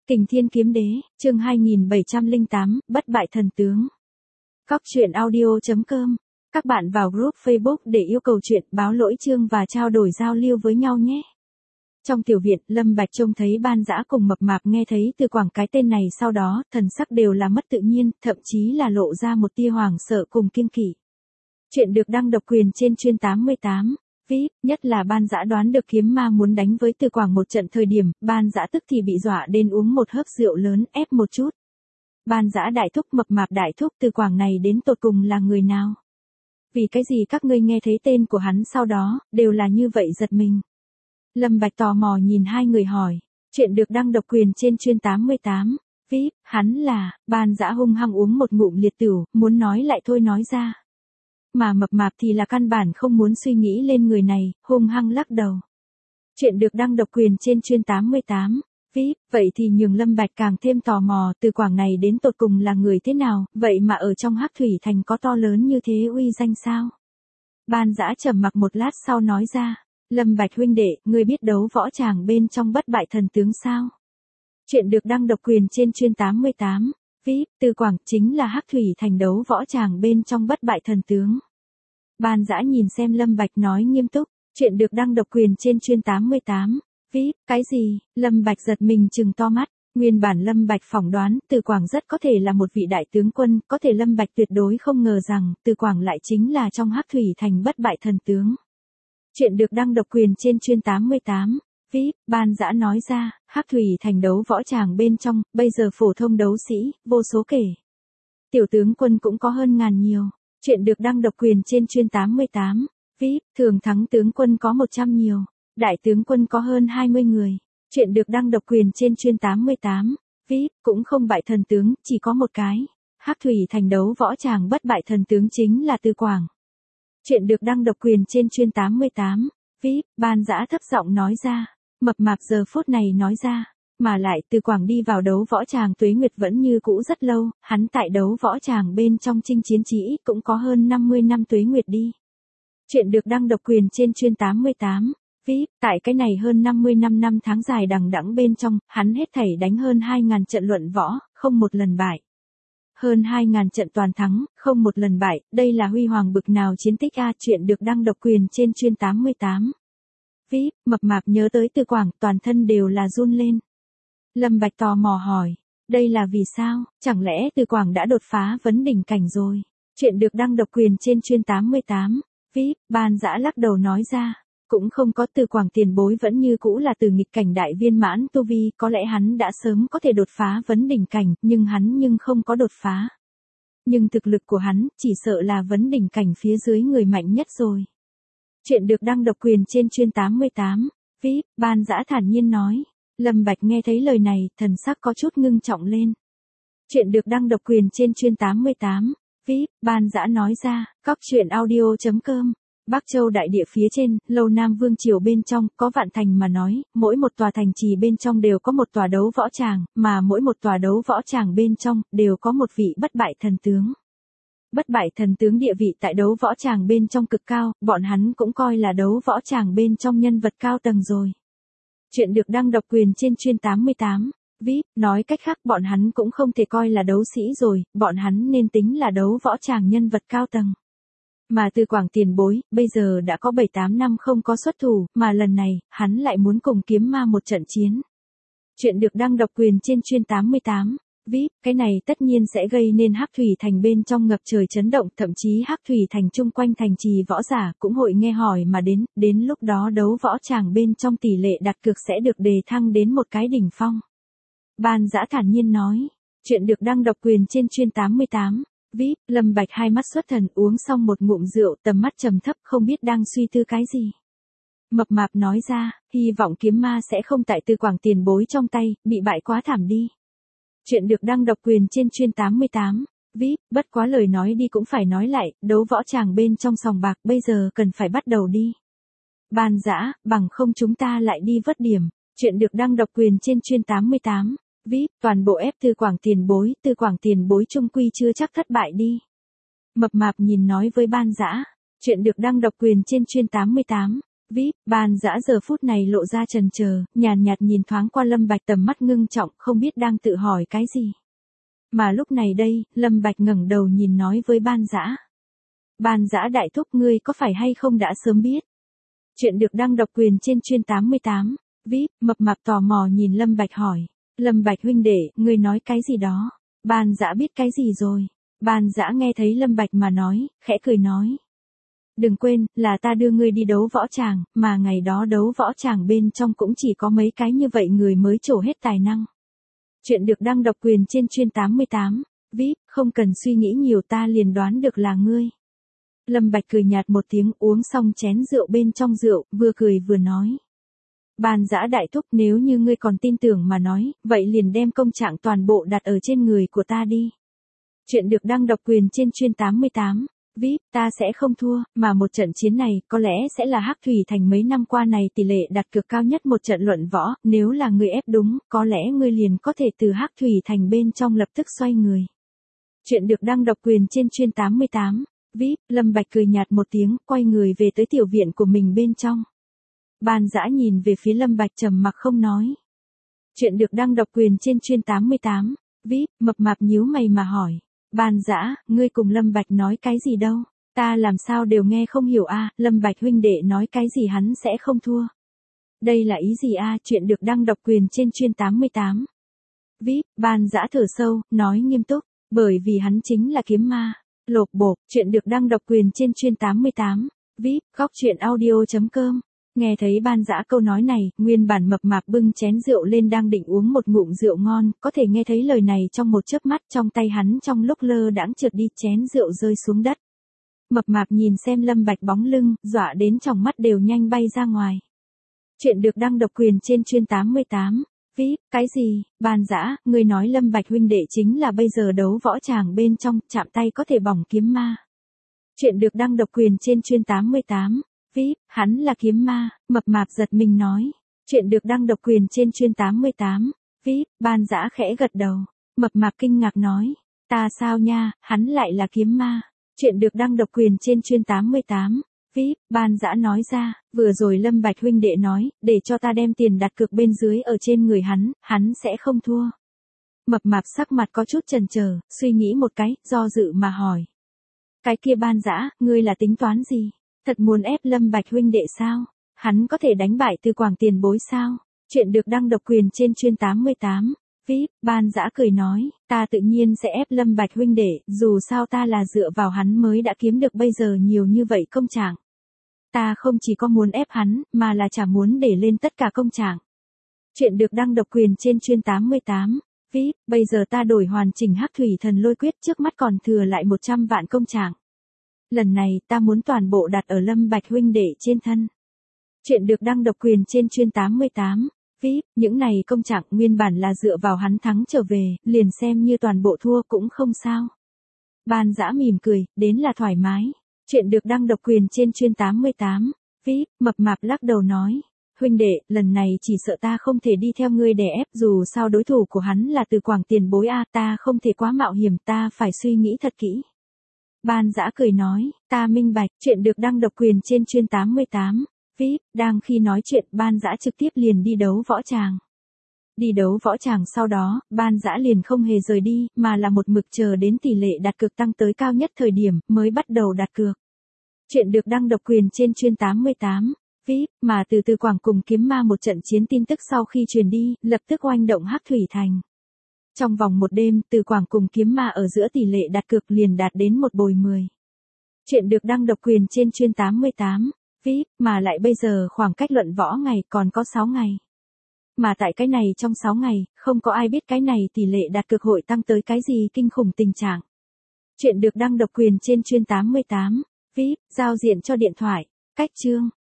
Kình Thiên Kiếm Đế, chương 2708, Bất bại thần tướng. Cóc truyện audio.com. Các bạn vào group Facebook để yêu cầu chuyện, báo lỗi chương và trao đổi giao lưu với nhau nhé. Trong tiểu viện, Lâm Bạch trông thấy Ban Dã cùng Mập Mạp nghe thấy Từ Quảng cái tên này, sau đó, thần sắc đều là mất tự nhiên, thậm chí là lộ ra một tia hoảng sợ cùng kiêng kỵ. Chuyện được đăng độc quyền trên chuyên 88. VIP, nhất là Ban Dã đoán được kiếm ma muốn đánh với Từ Quảng một trận thời điểm, Ban Dã tức thì bị dọa đến uống một hớp rượu lớn, ép một chút. Ban Dã đại thúc, Mập Mạp đại thúc, Từ Quảng này đến tột cùng là người nào? Vì cái gì các ngươi nghe thấy tên của hắn sau đó, đều là như vậy giật mình? Lâm Bạch tò mò nhìn hai người hỏi. Chuyện được đăng độc quyền trên chuyên 88. VIP, hắn là, Ban Dã hung hăng uống một ngụm liệt tửu, muốn nói lại thôi nói ra. Mà Mập Mạp thì là căn bản không muốn suy nghĩ lên người này, hung hăng lắc đầu. Chuyện được đăng độc quyền trên chuyên 88. VIP, vậy thì nhường Lâm Bạch càng thêm tò mò, Từ Quảng này đến tột cùng là người thế nào, vậy mà ở trong Hắc Thủy Thành có to lớn như thế uy danh sao? Ban Dã trầm mặc một lát sau nói ra. Lâm Bạch huynh đệ, ngươi biết đấu võ tràng bên trong bất bại thần tướng sao? Chuyện được đăng độc quyền trên chuyên 88. VIP, Từ Quảng chính là Hắc Thủy Thành đấu võ tràng bên trong bất bại thần tướng. Ban Dã nhìn xem Lâm Bạch nói nghiêm túc. Chuyện được đăng độc quyền trên chuyên 88. VIP, cái gì? Lâm Bạch giật mình trừng to mắt. Nguyên bản Lâm Bạch phỏng đoán, Từ Quảng rất có thể là một vị đại tướng quân, có thể Lâm Bạch tuyệt đối không ngờ rằng, Từ Quảng lại chính là trong Hắc Thủy Thành bất bại thần tướng. Chuyện được đăng độc quyền trên chuyên 88. VIP, Ban Dã nói ra, Hắc Thủy Thành đấu võ tràng bên trong, bây giờ phổ thông đấu sĩ, vô số kể. Tiểu tướng quân cũng có hơn ngàn nhiều. Chuyện được đăng độc quyền trên chuyên 88. VIP, thường thắng tướng quân có 100 nhiều. Đại tướng quân có hơn 20 người. Chuyện được đăng độc quyền trên chuyên 88. VIP, cũng không bại thần tướng, chỉ có một cái. Hắc Thủy Thành đấu võ tràng bất bại thần tướng chính là Từ Quảng. Chuyện được đăng độc quyền trên chuyên 88. VIP, Ban Dã thấp giọng nói ra. Mập Mạp giờ phút này nói ra. Mà lại Từ Quảng đi vào đấu võ tràng tuế nguyệt vẫn như cũ rất lâu, hắn tại đấu võ tràng bên trong chinh chiến chỉ cũng có hơn 50 năm tuế nguyệt đi. Chuyện được đăng độc quyền trên chuyên 88. VIP, tại cái này hơn 50 năm tháng dài đằng đẵng bên trong, hắn hết thảy đánh hơn 2.000 trận luận võ, không một lần bại. Hơn 2.000 trận toàn thắng, không một lần bại, đây là huy hoàng bực nào chiến tích a. Chuyện được đăng độc quyền trên chuyên 88. VIP, Mập Mạp nhớ tới Từ Quảng, toàn thân đều là run lên. Lâm Bạch tò mò hỏi, đây là vì sao, chẳng lẽ Từ Quảng đã đột phá vấn đỉnh cảnh rồi? Chuyện được đăng độc quyền trên chuyên 88. VIP, Ban Dã lắc đầu nói ra, cũng không có. Từ Quảng tiền bối vẫn như cũ là từ nghịch cảnh đại viên mãn tu vi, có lẽ hắn đã sớm có thể đột phá vấn đỉnh cảnh, nhưng hắn không có đột phá. Nhưng thực lực của hắn, chỉ sợ là vấn đỉnh cảnh phía dưới người mạnh nhất rồi. Chuyện được đăng độc quyền trên chuyên 88. VIP, Ban Dã thản nhiên nói. Lâm Bạch nghe thấy lời này, thần sắc có chút ngưng trọng lên. Chuyện được đăng độc quyền trên chuyên 88. VIP, Ban Dã nói ra, cóc truyện audio.com. Bắc Châu đại địa phía trên, Lâu Nam Vương triều bên trong, có vạn thành mà nói, mỗi một tòa thành trì bên trong đều có một tòa đấu võ tràng, mà mỗi một tòa đấu võ tràng bên trong, đều có một vị bất bại thần tướng. Bất bại thần tướng địa vị tại đấu võ tràng bên trong cực cao, bọn hắn cũng coi là đấu võ tràng bên trong nhân vật cao tầng rồi. Chuyện được đăng độc quyền trên chuyên 88. VIP, nói cách khác bọn hắn cũng không thể coi là đấu sĩ rồi, bọn hắn nên tính là đấu võ tràng nhân vật cao tầng. Mà Từ Quảng tiền bối, bây giờ đã có 7-8 năm không có xuất thủ, mà lần này, hắn lại muốn cùng kiếm ma một trận chiến. Chuyện được đăng độc quyền trên chuyên 88. VIP, cái này tất nhiên sẽ gây nên Hắc Thủy Thành bên trong ngập trời chấn động, thậm chí Hắc Thủy Thành chung quanh thành trì võ giả cũng hội nghe hỏi mà đến lúc đó đấu võ tràng bên trong tỷ lệ đặt cược sẽ được đề thăng đến một cái đỉnh phong. Ban Dã thản nhiên nói. Chuyện được đăng độc quyền trên chuyên 88. VIP, Lâm Bạch hai mắt xuất thần uống xong một ngụm rượu, tầm mắt trầm thấp không biết đang suy tư cái gì. Mập Mạp nói ra, hy vọng kiếm ma sẽ không tại Từ Quảng tiền bối trong tay, bị bại quá thảm đi. Chuyện được đăng độc quyền trên chuyên 88. VIP, bất quá lời nói đi cũng phải nói lại, đấu võ tràng bên trong sòng bạc bây giờ cần phải bắt đầu đi. Ban Dã, bằng không chúng ta lại đi vớt điểm. Chuyện được đăng độc quyền trên chuyên 88. VIP, toàn bộ ép Từ Quảng tiền bối chung quy chưa chắc thất bại đi. Mập Mạp nhìn nói với Ban Dã. Chuyện được đăng độc quyền trên chuyên 88. VIP, Ban Dã giờ phút này lộ ra chần chờ, nhàn nhạt nhìn thoáng qua Lâm Bạch tầm mắt ngưng trọng, không biết đang tự hỏi cái gì. Mà lúc này đây, Lâm Bạch ngẩng đầu nhìn nói với Ban Dã. Ban Dã đại thúc ngươi có phải hay không đã sớm biết? Chuyện được đăng độc quyền trên chuyên 88. VIP, mập mạp tò mò nhìn Lâm Bạch hỏi. Lâm Bạch huynh đệ, ngươi nói cái gì đó? Ban Dã biết cái gì rồi? Ban Dã nghe thấy Lâm Bạch mà nói, khẽ cười nói. Đừng quên, là ta đưa ngươi đi đấu võ tràng, mà ngày đó đấu võ tràng bên trong cũng chỉ có mấy cái như vậy người mới trổ hết tài năng. Chuyện được đăng độc quyền trên chuyên 88. VIP, không cần suy nghĩ nhiều ta liền đoán được là ngươi. Lâm Bạch cười nhạt một tiếng uống xong chén rượu bên trong rượu, vừa cười vừa nói. Ban Dã đại thúc nếu như ngươi còn tin tưởng mà nói, vậy liền đem công trạng toàn bộ đặt ở trên người của ta đi. Chuyện được đăng độc quyền trên chuyên 88. VIP, ta sẽ không thua, mà một trận chiến này có lẽ sẽ là Hắc Thủy Thành mấy năm qua này tỷ lệ đặt cược cao nhất một trận luận võ, nếu là ngươi ép đúng, có lẽ ngươi liền có thể từ Hắc Thủy Thành bên trong lập tức xoay người. Chuyện được đăng độc quyền trên chuyên 88. VIP, Lâm Bạch cười nhạt một tiếng, quay người về tới tiểu viện của mình bên trong. Ban Dã nhìn về phía Lâm Bạch trầm mặc không nói. Chuyện được đăng độc quyền trên chuyên 88. VIP, mập mạp nhíu mày mà hỏi. Ban Dã, ngươi cùng Lâm Bạch nói cái gì đâu? Ta làm sao đều nghe không hiểu a, Lâm Bạch huynh đệ nói cái gì hắn sẽ không thua. Đây là ý gì a? Chuyện được đăng độc quyền trên chuyên 88. VIP, Ban Dã thở sâu, nói nghiêm túc, bởi vì hắn chính là kiếm ma. Lộp bộp, chuyện được đăng độc quyền trên chuyên 88. VIP, góc chuyện audio.com. Nghe thấy Ban Dã câu nói này, nguyên bản mập mạp bưng chén rượu lên đang định uống một ngụm rượu ngon, có thể nghe thấy lời này trong một chớp mắt trong tay hắn trong lúc lơ đãng trượt đi chén rượu rơi xuống đất. Mập mạp nhìn xem Lâm Bạch bóng lưng, dọa đến tròng mắt đều nhanh bay ra ngoài. Chuyện được đăng độc quyền trên chuyên 88. VIP, cái gì? Ban Dã, ngươi nói Lâm Bạch huynh đệ chính là bây giờ đấu võ tràng bên trong, chạm tay có thể bỏng kiếm ma. Chuyện được đăng độc quyền trên chuyên 88. VIP, hắn là kiếm ma, mập mạp giật mình nói. Chuyện được đăng độc quyền trên chuyên 88. VIP, Ban Dã khẽ gật đầu. Mập mạp kinh ngạc nói. Ta sao nha, hắn lại là kiếm ma. Chuyện được đăng độc quyền trên chuyên 88. VIP, Ban Dã nói ra, vừa rồi Lâm Bạch huynh đệ nói, để cho ta đem tiền đặt cược bên dưới ở trên người hắn sẽ không thua. Mập mạp sắc mặt có chút chần chờ, suy nghĩ một cái, do dự mà hỏi. Cái kia Ban Dã, ngươi là tính toán gì? Thật muốn ép Lâm Bạch huynh đệ sao? Hắn có thể đánh bại Từ Quảng tiền bối sao? Chuyện được đăng độc quyền trên chuyên 88. VIP, Ban Dã cười nói, ta tự nhiên sẽ ép Lâm Bạch huynh đệ, dù sao ta là dựa vào hắn mới đã kiếm được bây giờ nhiều như vậy công trạng. Ta không chỉ có muốn ép hắn, mà là chả muốn để lên tất cả công trạng. Chuyện được đăng độc quyền trên chuyên 88. VIP, bây giờ ta đổi hoàn chỉnh Hắc Thủy Thần Lôi Quyết trước mắt còn thừa lại 100 vạn công trạng. Lần này ta muốn toàn bộ đặt ở Lâm Bạch huynh đệ trên thân. Chuyện được đăng độc quyền trên chuyên 88. VIP, những này công trạng nguyên bản là dựa vào hắn thắng trở về, liền xem như toàn bộ thua cũng không sao. Ban Dã mỉm cười, đến là thoải mái. Chuyện được đăng độc quyền trên chuyên 88. VIP, mập mạp lắc đầu nói. Huynh đệ, lần này chỉ sợ ta không thể đi theo ngươi đè ép, dù sao đối thủ của hắn là Từ Quảng tiền bối a, ta không thể quá mạo hiểm, ta phải suy nghĩ thật kỹ. Ban Dã cười nói, ta minh bạch. Chuyện được đăng độc quyền trên chuyên 88. VIP, đang khi nói chuyện, Ban Dã trực tiếp liền đi đấu võ tràng. Đi đấu võ tràng sau đó, Ban Dã liền không hề rời đi, mà là một mực chờ đến tỷ lệ đặt cược tăng tới cao nhất thời điểm, mới bắt đầu đặt cược. Chuyện được đăng độc quyền trên chuyên 88. VIP, mà từ Quảng cùng kiếm ma một trận chiến tin tức sau khi truyền đi, lập tức oanh động Hắc Thủy Thành. Trong vòng một đêm, Từ Quảng cùng kiếm ma ở giữa tỷ lệ đặt cược liền đạt đến 1/10. Chuyện được đăng độc quyền trên chuyên 88. VIP, mà lại bây giờ khoảng cách luận võ ngày còn có 6 ngày. Mà tại cái này trong 6 ngày, không có ai biết cái này tỷ lệ đặt cược hội tăng tới cái gì kinh khủng tình trạng. Chuyện được đăng độc quyền trên chuyên 88. VIP, giao diện cho điện thoại. Cách chương.